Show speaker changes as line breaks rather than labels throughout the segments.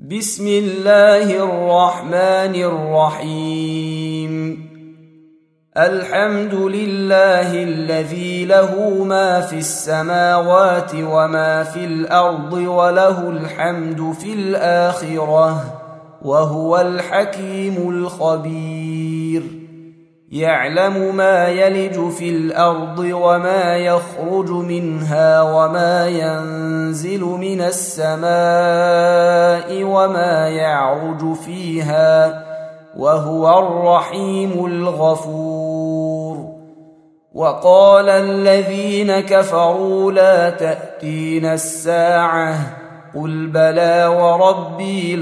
بسم الله الرحمن الرحيم. الحمد لله الذي له ما في السماوات وما في الأرض وله الحمد في الآخرة وهو الحكيم الخبير. يعلم ما يلج في الأرض وما يخرج منها وما ينزل من السماء وما يعرج فيها وهو الرحيم الغفور. وقال الذين كفروا لا تأتينا الساعة قل بلى وربي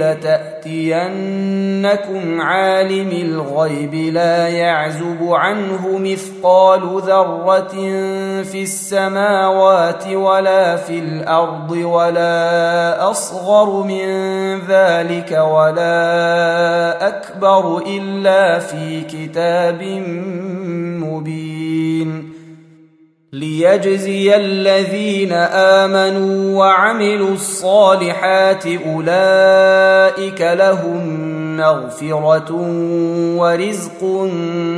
لتأتينكم عالم الغيب لا يعزب عنه مثقال ذرة في السماوات ولا في الأرض ولا أصغر من ذلك ولا أكبر إلا في كتاب مبين. ليجزي الذين آمنوا وعملوا الصالحات أولئك لهم مغفرة ورزق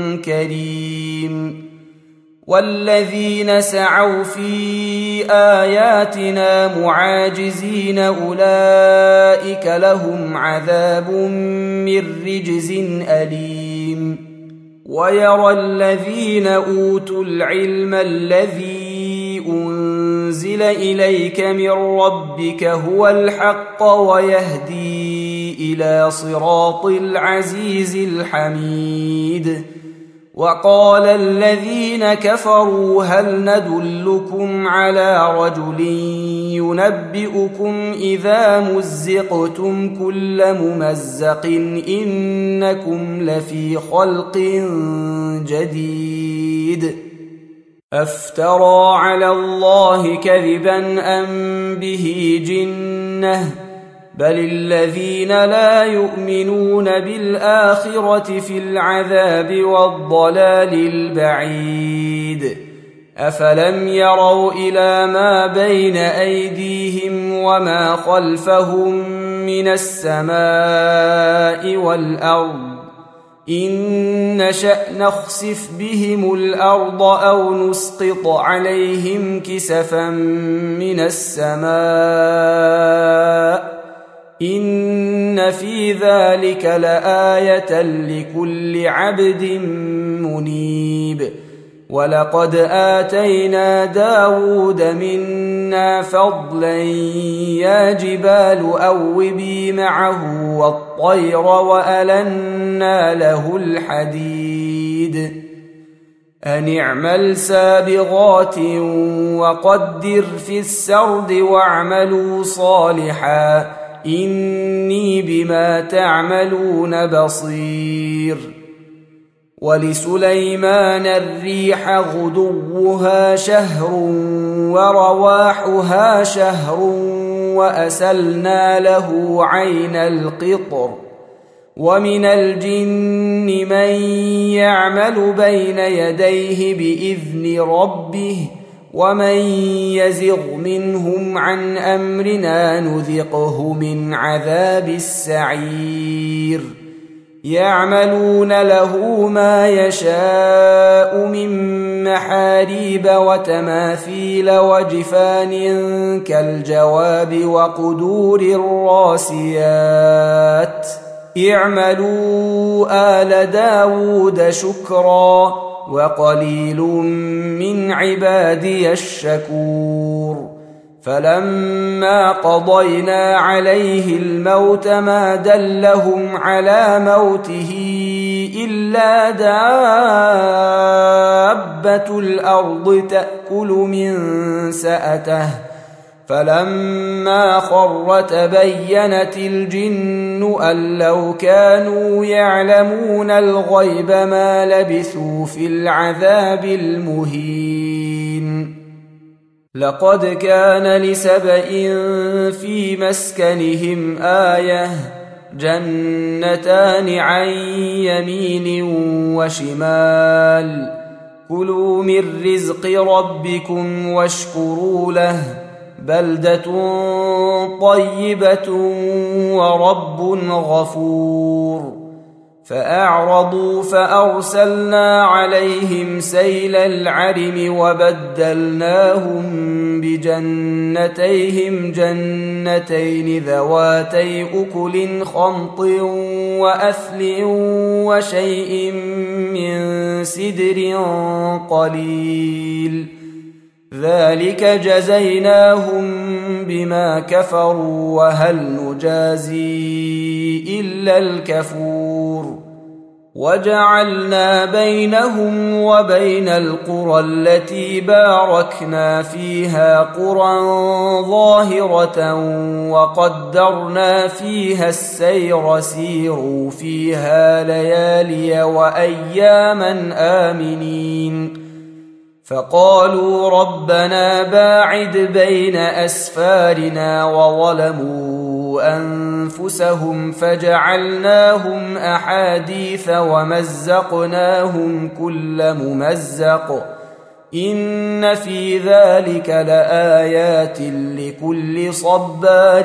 كريم. والذين سعوا في آياتنا معاجزين أولئك لهم عذاب من رجز أليم. ويرى الذين أوتوا العلم الذي أنزل إليك من ربك هو الحق ويهدي إلى صراط العزيز الحميد. وقال الذين كفروا هل ندلكم على رجل ينبئكم إذا مزقتم كل ممزق إنكم لفي خلق جديد. أفترى على الله كذبا أم به جنة بل الذين لا يؤمنون بالآخرة في العذاب والضلال البعيد. أفلم يروا إلى ما بين أيديهم وما خلفهم من السماء والأرض إن نشأ نخسف بهم الأرض أو نسقط عليهم كسفا من السماء إن في ذلك لآية لكل عبد منيب. ولقد آتينا داود منا فضلا يا جبال أوبي معه والطير وألنا له الحديد أن اعمل سابغات وقدر في السرد واعملوا صالحا إني بما تعملون بصير. ولسليمان الريح غدوها شهر ورواحها شهر وأسلنا له عين القطر. ومن الجن من يعمل بين يديه بإذن ربه ومن يزغ منهم عن أمرنا نذقه من عذاب السعير. يعملون له ما يشاء من محاريب وتماثيل وجفان كالجواب وقدور الراسيات اعملوا آل داود شكرا وقليل من عبادي الشكور. فلما قضينا عليه الموت ما دلهم على موته إلا دابة الأرض تأكل من سأته فلما خر تبينت الجن أن لو كانوا يعلمون الغيب ما لبثوا في العذاب المهين. لقد كان لسبإ في مسكنهم آية جنتان عن يمين وشمال كلوا من رزق ربكم واشكروا له بلدة طيبة ورب غفور. فأعرضوا فأرسلنا عليهم سيل العرم وبدلناهم بجنتيهم جنتين ذواتي أكل خمط وأثل وشيء من سدر قليل، ذلك جزيناهم بما كفروا وهل نجازي إلا الكفور. وجعلنا بينهم وبين القرى التي باركنا فيها قرى ظاهرة وقدرنا فيها السير، سيروا فيها ليالي وأياما آمنين. فقالوا ربنا باعد بين أسفارنا وظلموا أنفسهم فجعلناهم أحاديث ومزقناهم كل ممزق، إن في ذلك لآيات لكل صبار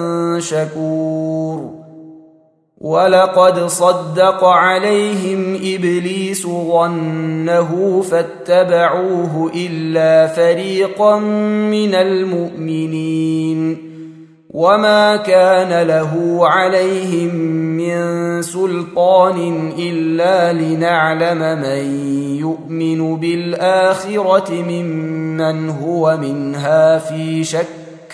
شكور. ولقد صدق عليهم إبليس ظنه فاتبعوه إلا فريقا من المؤمنين، وما كان له عليهم من سلطان إلا لنعلم من يؤمن بالآخرة ممن هو منها في شك،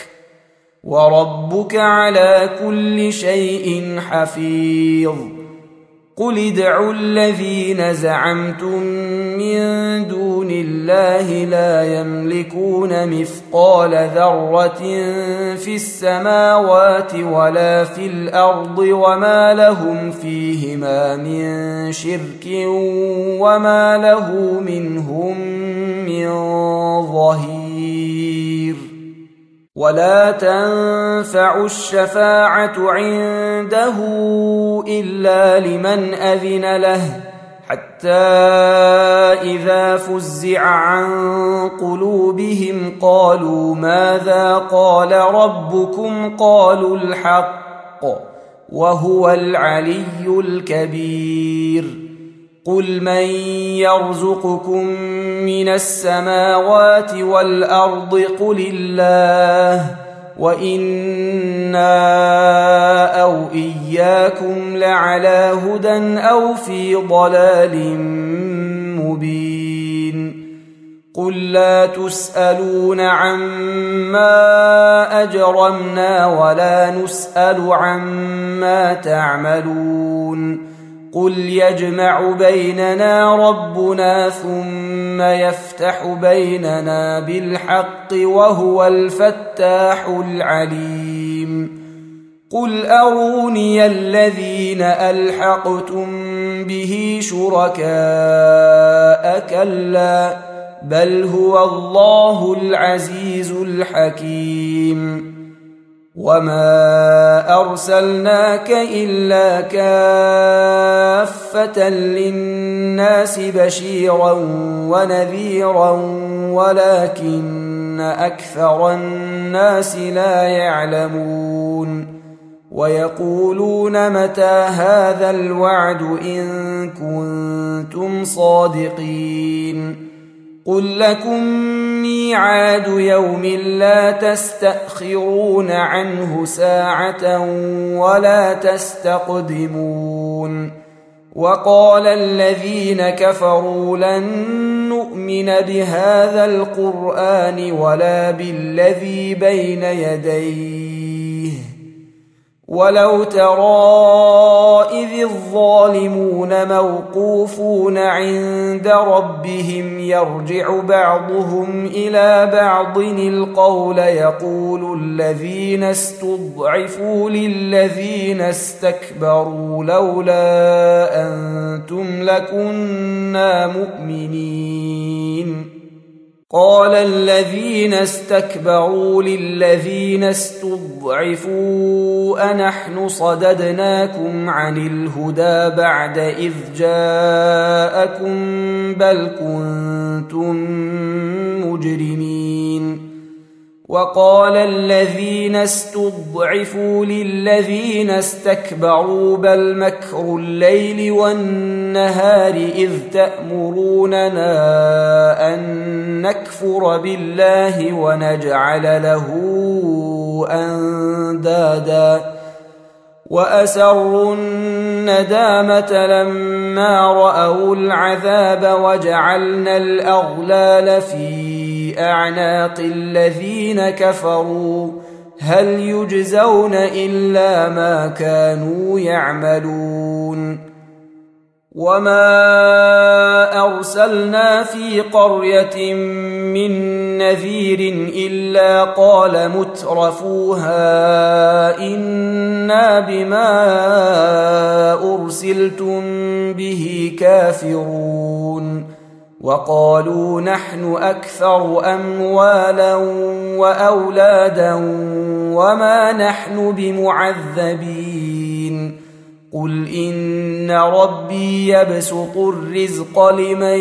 وربك على كل شيء حفيظ. قل ادعوا الذين زعمتم من دون الله لا يملكون مثقال ذرة في السماوات ولا في الأرض وما لهم فيهما من شرك وما له منهم من ظهير. ولا تنفع الشفاعة عنده إلا لمن أذن له، حتى إذا فزع عن قلوبهم قالوا ماذا قال ربكم قالوا الحق وهو العلي الكبير. قل من يرزقكم من السماوات والأرض قل الله وإنا أو إياكم لعلى هدى أو في ضلال مبين. قل لا تسألون عما أجرمنا ولا نسأل عما تعملون. قل يجمع بيننا ربنا ثم يفتح بيننا بالحق وهو الفتاح العليم. قل أروني الذين ألحقتم به شركاء كلا بل هو الله العزيز الحكيم. وما أرسلناك إلا كافة للناس بشيرا ونذيرا ولكن أكثر الناس لا يعلمون. ويقولون متى هذا الوعد إن كنتم صادقين. قل لكم ميعاد يوم لا تستأخرون عنه ساعة ولا تستقدمون. وقال الذين كفروا لن نؤمن بهذا القرآن ولا بالذي بين يديه ولو ترى إذ الظالمون موقوفون عند ربهم يرجع بعضهم إلى بعض القول يقول الذين استضعفوا للذين استكبروا لولا أنتم لكنا مؤمنين. قال الذين استكبروا للذين استضعفوا أنحن صددناكم عن الهدى بعد إذ جاءكم بل كنتم مجرمين. وقال الذين استضعفوا للذين استكبروا بل مكر الليل والنهار إذ تأمروننا أن نكفر بالله ونجعل له أندادا وأسروا الندامة لما رأوا العذاب وجعلنا الأغلال في أعناق الذين كفروا هل يجزون إلا ما كانوا يعملون وما أرسلنا في قرية من نذير إلا قال مترفوها إنا بما أرسلتم به كافرون وقالوا نحن أكثر أموالا وأولادا وما نحن بمعذبين قل إن ربي يبسط الرزق لمن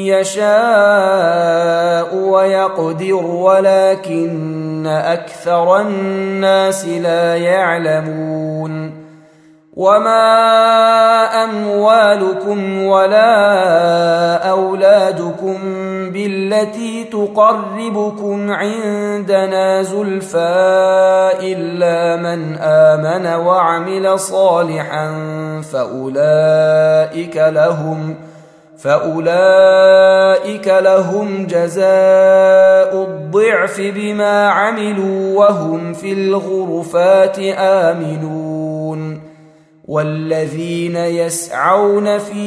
يشاء ويقدر ولكن أكثر الناس لا يعلمون وما أموالكم ولا أولادكم بالتي تقربكم عندنا زلفى إلا من آمن وعمل صالحا فأولئك لهم جزاء الضعف بما عملوا وهم في الغرفات آمنون والذين يسعون في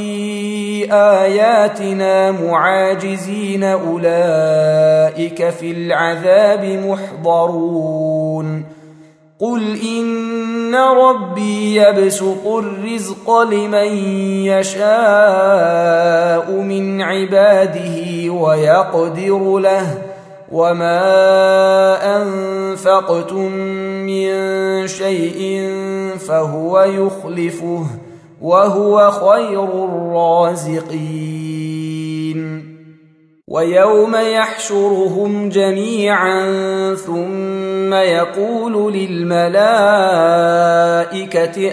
آياتنا معاجزين أولئك في العذاب محضرون قل إن ربي يبسط الرزق لمن يشاء من عباده ويقدر له وما أنفقتم من شيء فهو يخلفه وهو خير الرازقين ويوم يحشرهم جميعا ثم يقول للملائكة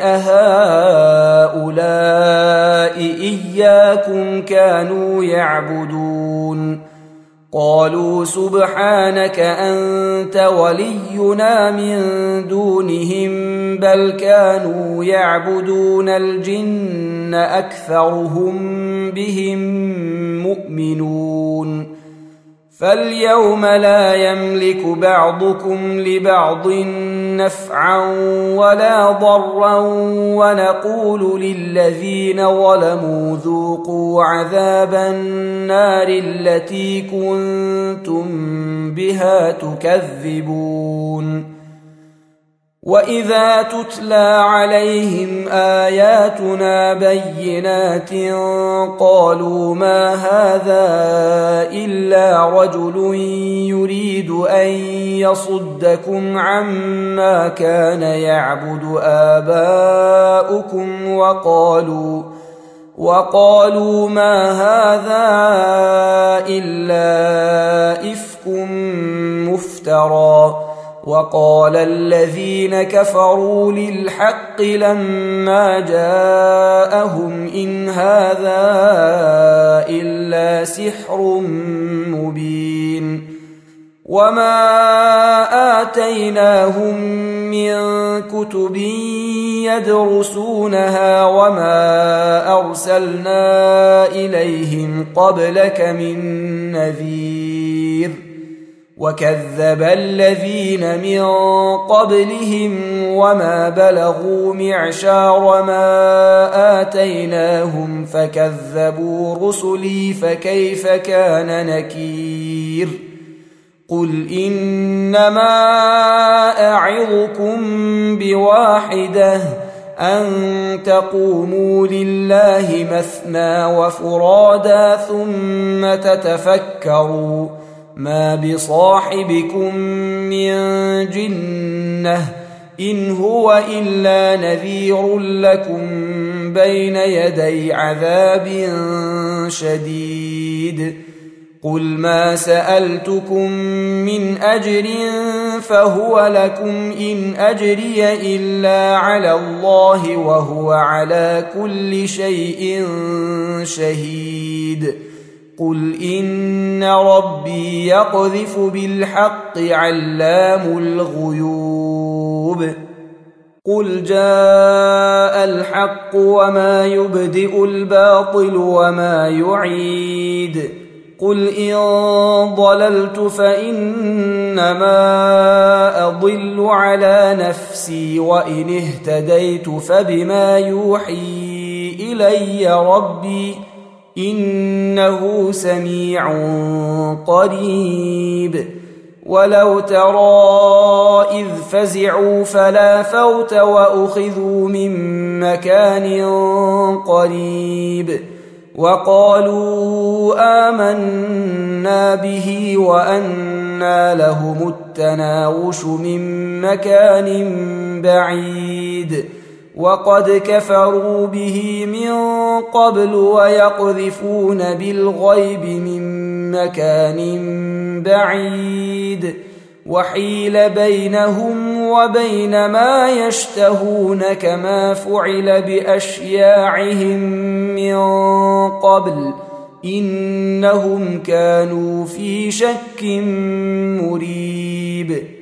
أهؤلاء إياكم كانوا يعبدون قالوا سبحانك أنت ولينا من دونهم بل كانوا يعبدون الجن أكثرهم بهم مؤمنون فاليوم لا يملك بعضكم لبعض نفعا ولا ضرا ونقول للذين ظلموا ذوقوا عذاب النار التي كنتم بها تكذبون وإذا تتلى عليهم آياتنا بينات قالوا ما هذا إلا رجل يريد أن يصدكم عما كان يعبد آباؤكم وقالوا ما هذا إلا إفك مفترى وقال الذين كفروا للحق لما جاءهم إن هذا إلا سحر مبين وما آتيناهم من كتب يدرسونها وما أرسلنا إليهم قبلك من نذير وكذب الذين من قبلهم وما بلغوا معشار ما آتيناهم فكذبوا رسلي فكيف كان نكير قل إنما أعظكم بواحدة أن تقوموا لله مثنى وفرادا ثم تتفكروا ما بصاحبكم من جنة إن هو إلا نذير لكم بين يدي عذاب شديد قل ما سألتكم من أجر فهو لكم إن أجري إلا على الله وهو على كل شيء شهيد قل إن ربي يقذف بالحق علام الغيوب قل جاء الحق وما يبدئ الباطل وما يعيد قل إن ضللت فإنما أضل على نفسي وإن اهتديت فبما يوحي إلي ربي إنه سميع قريب ولو ترى إذ فزعوا فلا فوت وأخذوا من مكان قريب وقالوا آمنا به وأنى لهم التناوش من مكان بعيد وقد كفروا به من قبل ويقذفون بالغيب من مكان بعيد وحيل بينهم وبين ما يشتهون كما فعل بأشياعهم من قبل إنهم كانوا في شك مريب